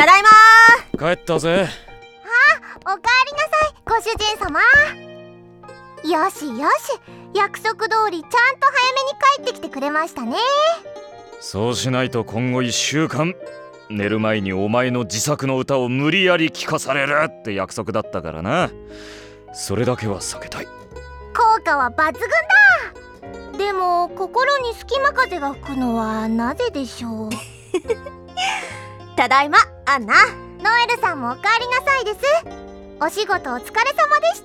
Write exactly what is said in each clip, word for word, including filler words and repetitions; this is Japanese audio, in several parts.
ただいまー。帰ったぜ。 あ、おかえりなさい、ご主人様。よしよし、約束通りちゃんと早めに帰ってきてくれましたね。 そうしないと今後いっしゅうかん寝る前にお前の自作の歌を無理やり聴かされるって約束だったからな。それだけは避けたい。 効果は抜群だ。でも心に隙間風が吹くのはなぜでしょう。 ただいま、アンナ。 ノエルさんもおかえりなさいです。お仕事お疲れ様でした。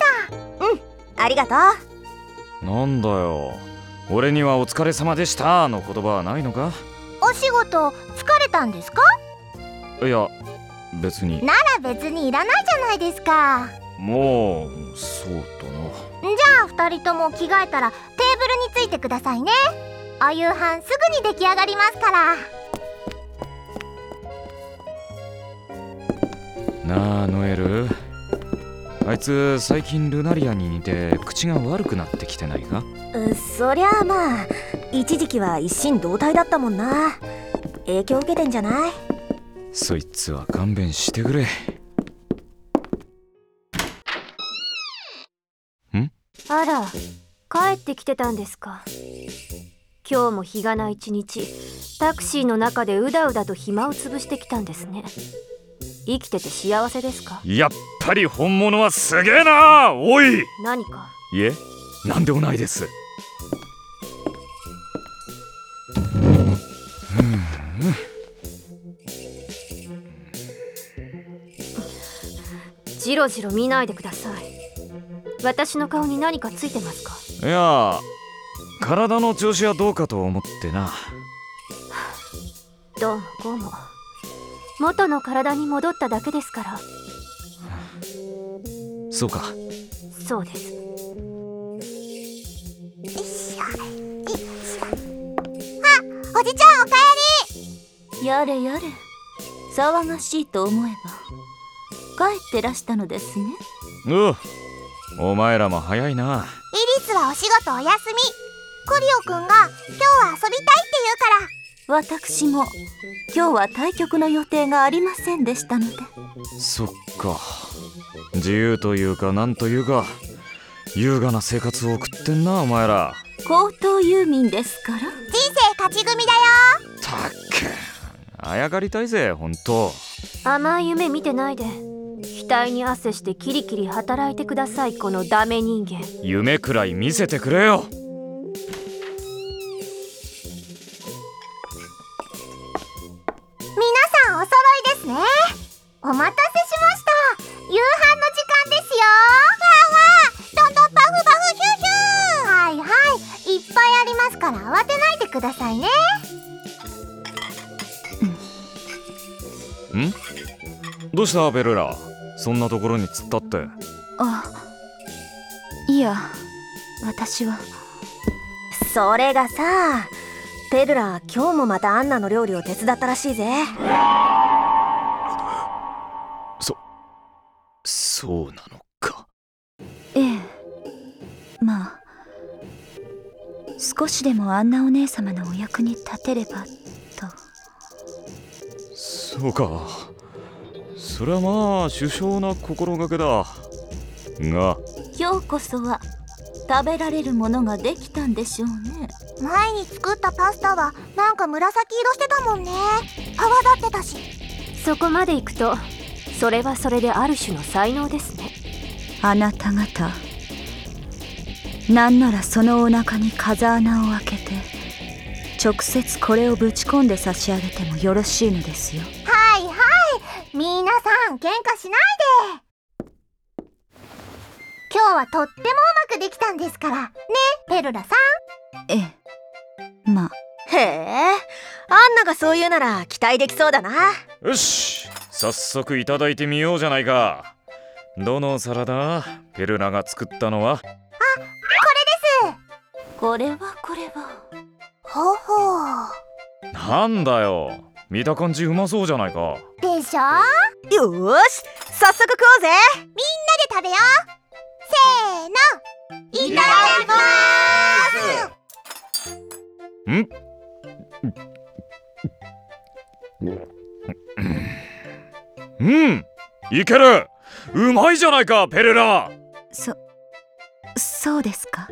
うん、ありがとう。なんだよ、俺にはお疲れ様でしたの言葉はないのか。 お仕事疲れたんですか？ いや、別に。 なら別にいらないじゃないですか。 もう、そうだな。 じゃあふたりとも着替えたらテーブルについてくださいね。お夕飯すぐに出来上がりますから。 なあノエル、あいつ最近ルナリアに似て口が悪くなってきてないか？ うそりゃあまあ、一時期は一心同体だったもんな。影響受けてんじゃない？ そいつは勘弁してくれ。ん？ あら、帰ってきてたんですか。今日も日がな一日、タクシーの中でうだうだと暇を潰してきたんですね。生きてて幸せですか？ やっぱり本物はすげえな。おい。 何か？ いえ、なんでもないです。 じろじろ見ないでください。私の顔に何かついてますか？ いや、体の調子はどうかと思ってな。 どうもこうも、元の体に戻っただけですから。 そうか。 そうです。 おじちゃんおかえり。やれやれ、騒がしいと思えば帰ってらしたのですね。 うう、お前らも早いな。 イリスはお仕事お休み。クリオくんが今日は遊びたいって言うから。 私も今日は対局の予定がありませんでしたので。 そっか、自由というかなんというか優雅な生活を送ってんなお前ら。 高等遊民ですから。人生勝ち組だよ。 たっけ、あやかりたいぜほんと。 甘い夢見てないで、額に汗してキリキリ働いてください、このダメ人間。 夢くらい見せてくれよ。 皆さんお揃いですね。お待たせしました。夕飯の時間ですよ。わーわー、どんどんパフパフヒューヒュー。はいはい、いっぱいありますから慌てないでくださいね。 ん？どうしたベルラ、そんなところに突っ立って。 あ、いや、私は。 それがさ、ペルラ今日もまたアンナの料理を手伝ったらしいぜ。 そそうなのか。 ええ、まあ少しでもアンナお姉様のお役に立てればと。 そうか、それはまあ殊勝な心がけだが、 今日こそは食べられるものができたんでしょうね。 前に作ったパスタはなんか紫色してたもんね。泡立ってたし。 そこまで行くとそれはそれである種の才能ですね。 あなた方、なんならそのお腹に風穴を開けて直接これをぶち込んで差し上げてもよろしいのですよ。 はいはい、皆さん喧嘩しないで。今日はとってもうまくできたんですからね、ペルラさん。 ええ、まあ。 へえ、アンナがそう言うなら期待できそうだな。 よし、早速いただいてみようじゃないか。どのサラダ？ペルラが作ったのは？あ、これです。 これはこれは。 ほほう。なんだよ、見た感じうまそうじゃないか。 でしょ？ よーし、早速食おうぜ。 みんなで食べよう。せーの、いただきまーす。 ん？ うんいける。うまいじゃないかペレラ。 そそうですか。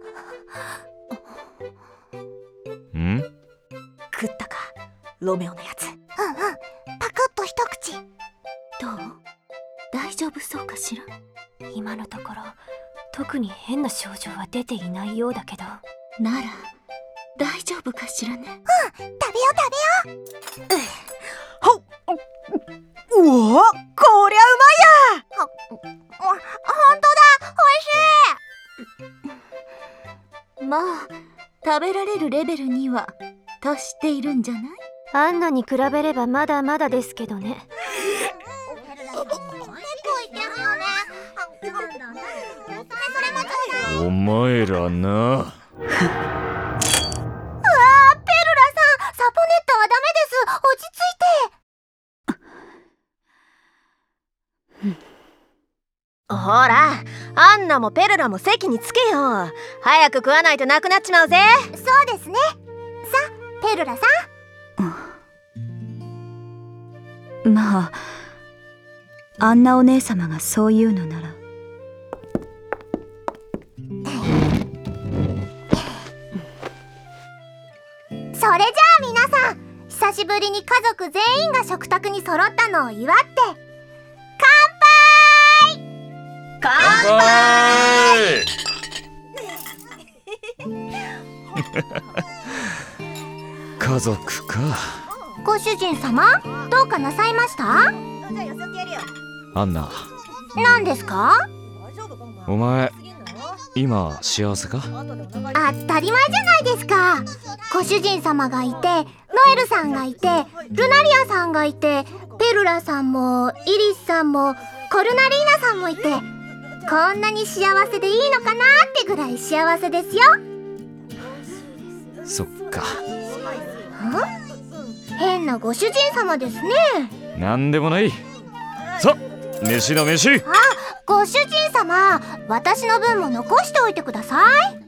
ん食ったかロメオのやつ。 うんうん、パクッと一口。 どう？大丈夫そうかしら。 今のところ特に変な症状は出ていないようだけど。 なら大丈夫かしらね。 食べよう食べよう。 ほっうおこりゃほほんとだ、おいしい。 まあ食べられるレベルには達しているんじゃない？ アンナに比べればまだまだですけどね。 結構いけるよね。それもちょうだい。 お前らな。 サポネットはダメです。落ち着いて。 ほらアンナもペルラも席につけよ。早く食わないとなくなっちまうぜ。 そうですね。さあペルラさん。 まあアンナお姉様がそう言うのなら。 それじゃあ皆さん、久しぶりに家族全員が食卓に揃ったのを祝って乾杯。 乾杯。家族か。 ご主人様、どうかなさいました？ アンナ、 何ですか？ お前今幸せか？ 当たり前じゃないですか。ご主人様がいて、ノエルさんがいて、ルナリアさんがいて、ペルラさんもイリスさんもコルナリーナさんもいて、こんなに幸せでいいのかなってぐらい幸せですよ。 そっか。 変なご主人様ですね。 なんでもない。さあ飯だ飯。 ご主人様、私の分も残しておいてください。